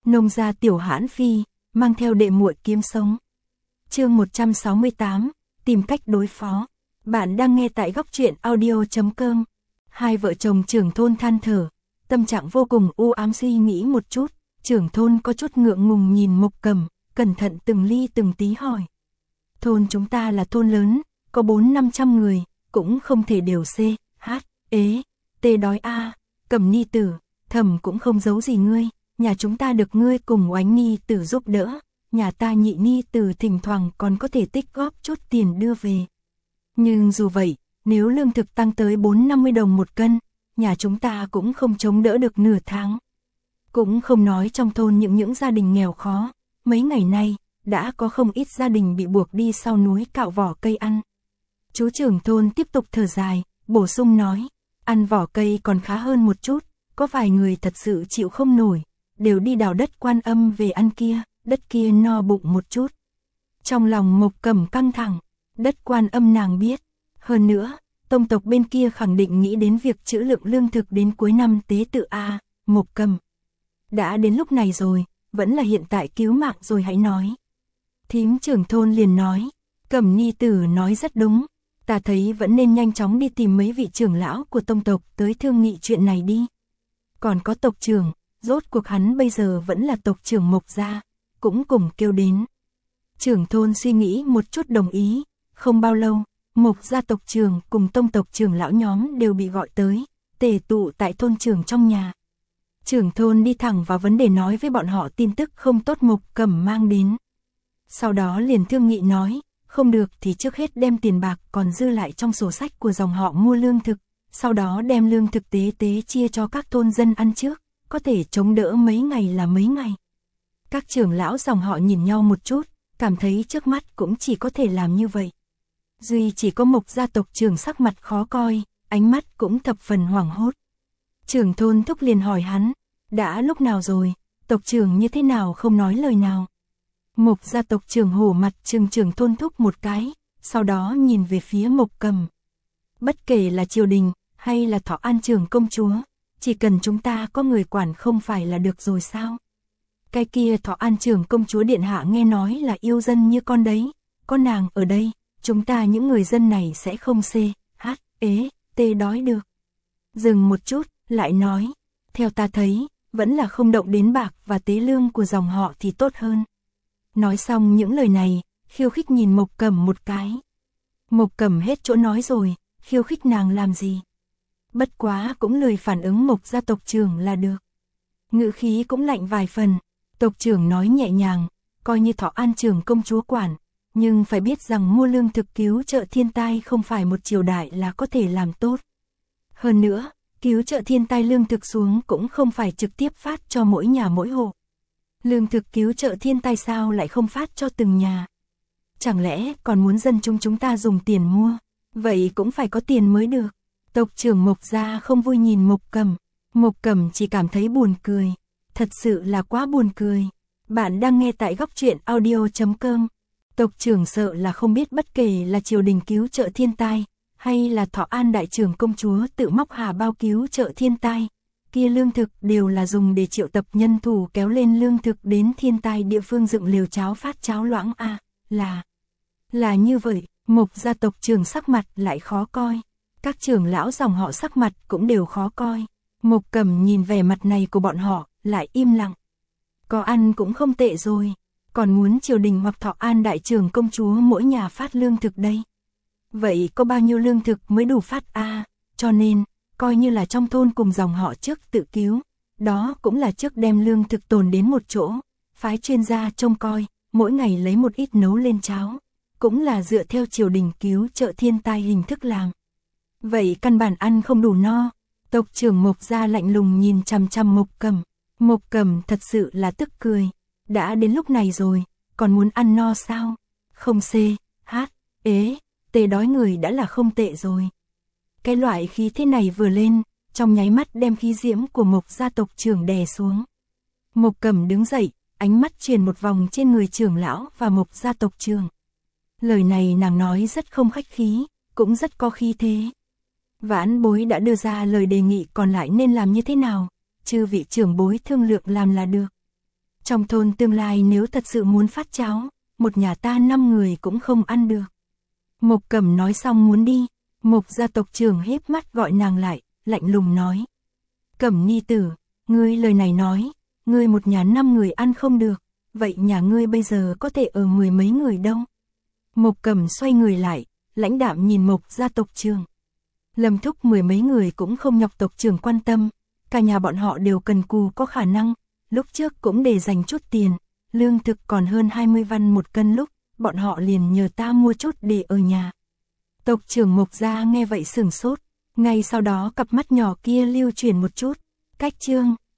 Nông gia tiểu hãn phi, mang theo đệ muội kiếm sống. Chương 168, tìm cách đối phó. Bạn đang nghe tại góc truyện audio.com. Hai vợ chồng trưởng thôn than thở, tâm trạng vô cùng u ám suy nghĩ một chút, trưởng thôn có chút ngượng ngùng nhìn Mộc Cầm, cẩn thận từng ly từng tí hỏi. Thôn chúng ta là thôn lớn, có 400-500 người, cũng không thể đều C, H, ế, T đói a. Cầm ni tử, Thầm cũng không giấu gì ngươi, nhà chúng ta được ngươi cùng Oánh ni tử giúp đỡ, nhà ta Nhị ni tử thỉnh thoảng còn có thể tích góp chút tiền đưa về. Nhưng dù vậy, nếu lương thực tăng tới 4-50 đồng một cân, nhà chúng ta cũng không chống đỡ được nửa tháng. Cũng không nói trong thôn những gia đình nghèo khó, mấy ngày nay, đã có không ít gia đình bị buộc đi sau núi cạo vỏ cây ăn. Chú trưởng thôn tiếp tục thở dài, bổ sung nói, ăn vỏ cây còn khá hơn một chút, có vài người thật sự chịu không nổi, đều đi đào đất Quan Âm về ăn kia, đất kia no bụng một chút. Trong lòng Mộc Cầm căng thẳng, đất Quan Âm nàng biết, hơn nữa, tông tộc bên kia khẳng định nghĩ đến việc trữ lượng lương thực đến cuối năm tế tự a. Mộc Cầm, đã đến lúc này rồi, vẫn là hiện tại cứu mạng rồi hãy nói. Thím trưởng thôn liền nói, Cẩm ni tử nói rất đúng, ta thấy vẫn nên nhanh chóng đi tìm mấy vị trưởng lão của tông tộc tới thương nghị chuyện này đi. Còn có tộc trưởng, rốt cuộc hắn bây giờ vẫn là tộc trưởng Mộc gia, cũng cùng kêu đến. Trưởng thôn suy nghĩ một chút đồng ý, không bao lâu, Mộc gia tộc trưởng cùng tông tộc trưởng lão nhóm đều bị gọi tới, tề tụ tại thôn trưởng trong nhà. Trưởng thôn đi thẳng vào vấn đề nói với bọn họ tin tức không tốt Mộc Cầm mang đến. Sau đó liền thương nghị nói, không được thì trước hết đem tiền bạc còn dư lại trong sổ sách của dòng họ mua lương thực, sau đó đem lương thực tế chia cho các thôn dân ăn trước, có thể chống đỡ mấy ngày là mấy ngày. Các trưởng lão dòng họ nhìn nhau một chút, cảm thấy trước mắt cũng chỉ có thể làm như vậy. Duy chỉ có Mộc gia tộc trưởng sắc mặt khó coi, ánh mắt cũng thập phần hoảng hốt. Trưởng thôn thúc liền hỏi hắn, đã lúc nào rồi, tộc trưởng như thế nào không nói lời nào. Mộc gia tộc trưởng hổ mặt trừng trưởng thôn thúc một cái, sau đó nhìn về phía Mộc Cầm. Bất kể là triều đình, hay là Thọ An trưởng công chúa, chỉ cần chúng ta có người quản không phải là được rồi sao? Cái kia Thọ An trưởng công chúa điện hạ nghe nói là yêu dân như con đấy, có nàng ở đây, chúng ta những người dân này sẽ không C, H, ế, T đói được. Dừng một chút, lại nói, theo ta thấy, vẫn là không động đến bạc và tế lương của dòng họ thì tốt hơn. Nói xong những lời này, khiêu khích nhìn Mộc Cầm một cái. Mộc Cầm hết chỗ nói rồi, khiêu khích nàng làm gì? Bất quá cũng lười phản ứng Mộc gia tộc trưởng là được. Ngữ khí cũng lạnh vài phần, tộc trưởng nói nhẹ nhàng, coi như Thọ An trưởng công chúa quản, nhưng phải biết rằng mua lương thực cứu trợ thiên tai không phải một triều đại là có thể làm tốt. Hơn nữa, cứu trợ thiên tai lương thực xuống cũng không phải trực tiếp phát cho mỗi nhà mỗi hộ. Lương thực cứu trợ thiên tai sao lại không phát cho từng nhà? Chẳng lẽ còn muốn dân chúng ta dùng tiền mua? Vậy cũng phải có tiền mới được. Tộc trưởng Mộc gia không vui nhìn Mộc Cầm. Mộc Cầm chỉ cảm thấy buồn cười. Thật sự là quá buồn cười. Bạn đang nghe tại góc truyện audio.com. Tộc trưởng sợ là không biết bất kể là triều đình cứu trợ thiên tai, hay là Thọ An đại trưởng công chúa tự móc hà bao cứu trợ thiên tai. Kia lương thực đều là dùng để triệu tập nhân thủ kéo lên lương thực đến thiên tai địa phương dựng lều cháo phát cháo loãng a. Là như vậy. Mộc gia tộc trưởng sắc mặt lại khó coi. Các trưởng lão dòng họ sắc mặt cũng đều khó coi. Mộc Cầm nhìn vẻ mặt này của bọn họ, lại im lặng. Có ăn cũng không tệ rồi, còn muốn triều đình hoặc Thọ An đại trưởng công chúa mỗi nhà phát lương thực đây. Vậy có bao nhiêu lương thực mới đủ phát a? Cho nên, coi như là trong thôn cùng dòng họ trước tự cứu, đó cũng là trước đem lương thực tồn đến một chỗ, phái chuyên gia trông coi, mỗi ngày lấy một ít nấu lên cháo, cũng là dựa theo triều đình cứu trợ thiên tai hình thức làm. Vậy căn bản ăn không đủ no. Tộc trưởng Mộc gia lạnh lùng nhìn chằm chằm Mộc Cầm. Mộc Cầm thật sự là tức cười. Đã đến lúc này rồi, còn muốn ăn no sao? Không C, H, ế, T đói người đã là không tệ rồi. Cái loại khí thế này vừa lên, trong nháy mắt đem khí diễm của Mộc gia tộc trưởng đè xuống. Mộc Cầm đứng dậy, ánh mắt truyền một vòng trên người trưởng lão và Mộc gia tộc trưởng. Lời này nàng nói rất không khách khí, cũng rất có khí thế. Vãn bối đã đưa ra lời đề nghị còn lại nên làm như thế nào, chư vị trưởng bối thương lượng làm là được. Trong thôn tương lai nếu thật sự muốn phát cháo, một nhà ta 5 người cũng không ăn được. Mộc Cẩm nói xong muốn đi, Mộc gia tộc trưởng híp mắt gọi nàng lại, lạnh lùng nói. Cẩm nhi tử, ngươi lời này nói, ngươi một nhà 5 người ăn không được, vậy nhà ngươi bây giờ có thể ở 10 mấy người đâu? Mộc Cẩm xoay người lại, lãnh đạm nhìn Mộc gia tộc trưởng. Lâm Thúc 10 mấy người cũng không nhọc tộc trưởng quan tâm, cả nhà bọn họ đều cần cù có khả năng, lúc trước cũng để dành chút tiền, lương thực còn hơn 20 văn một cân lúc, bọn họ liền nhờ ta mua chút để ở nhà. Tộc trưởng Mộc gia nghe vậy sửng sốt, ngay sau đó cặp mắt nhỏ kia lưu chuyển một chút, cách trương.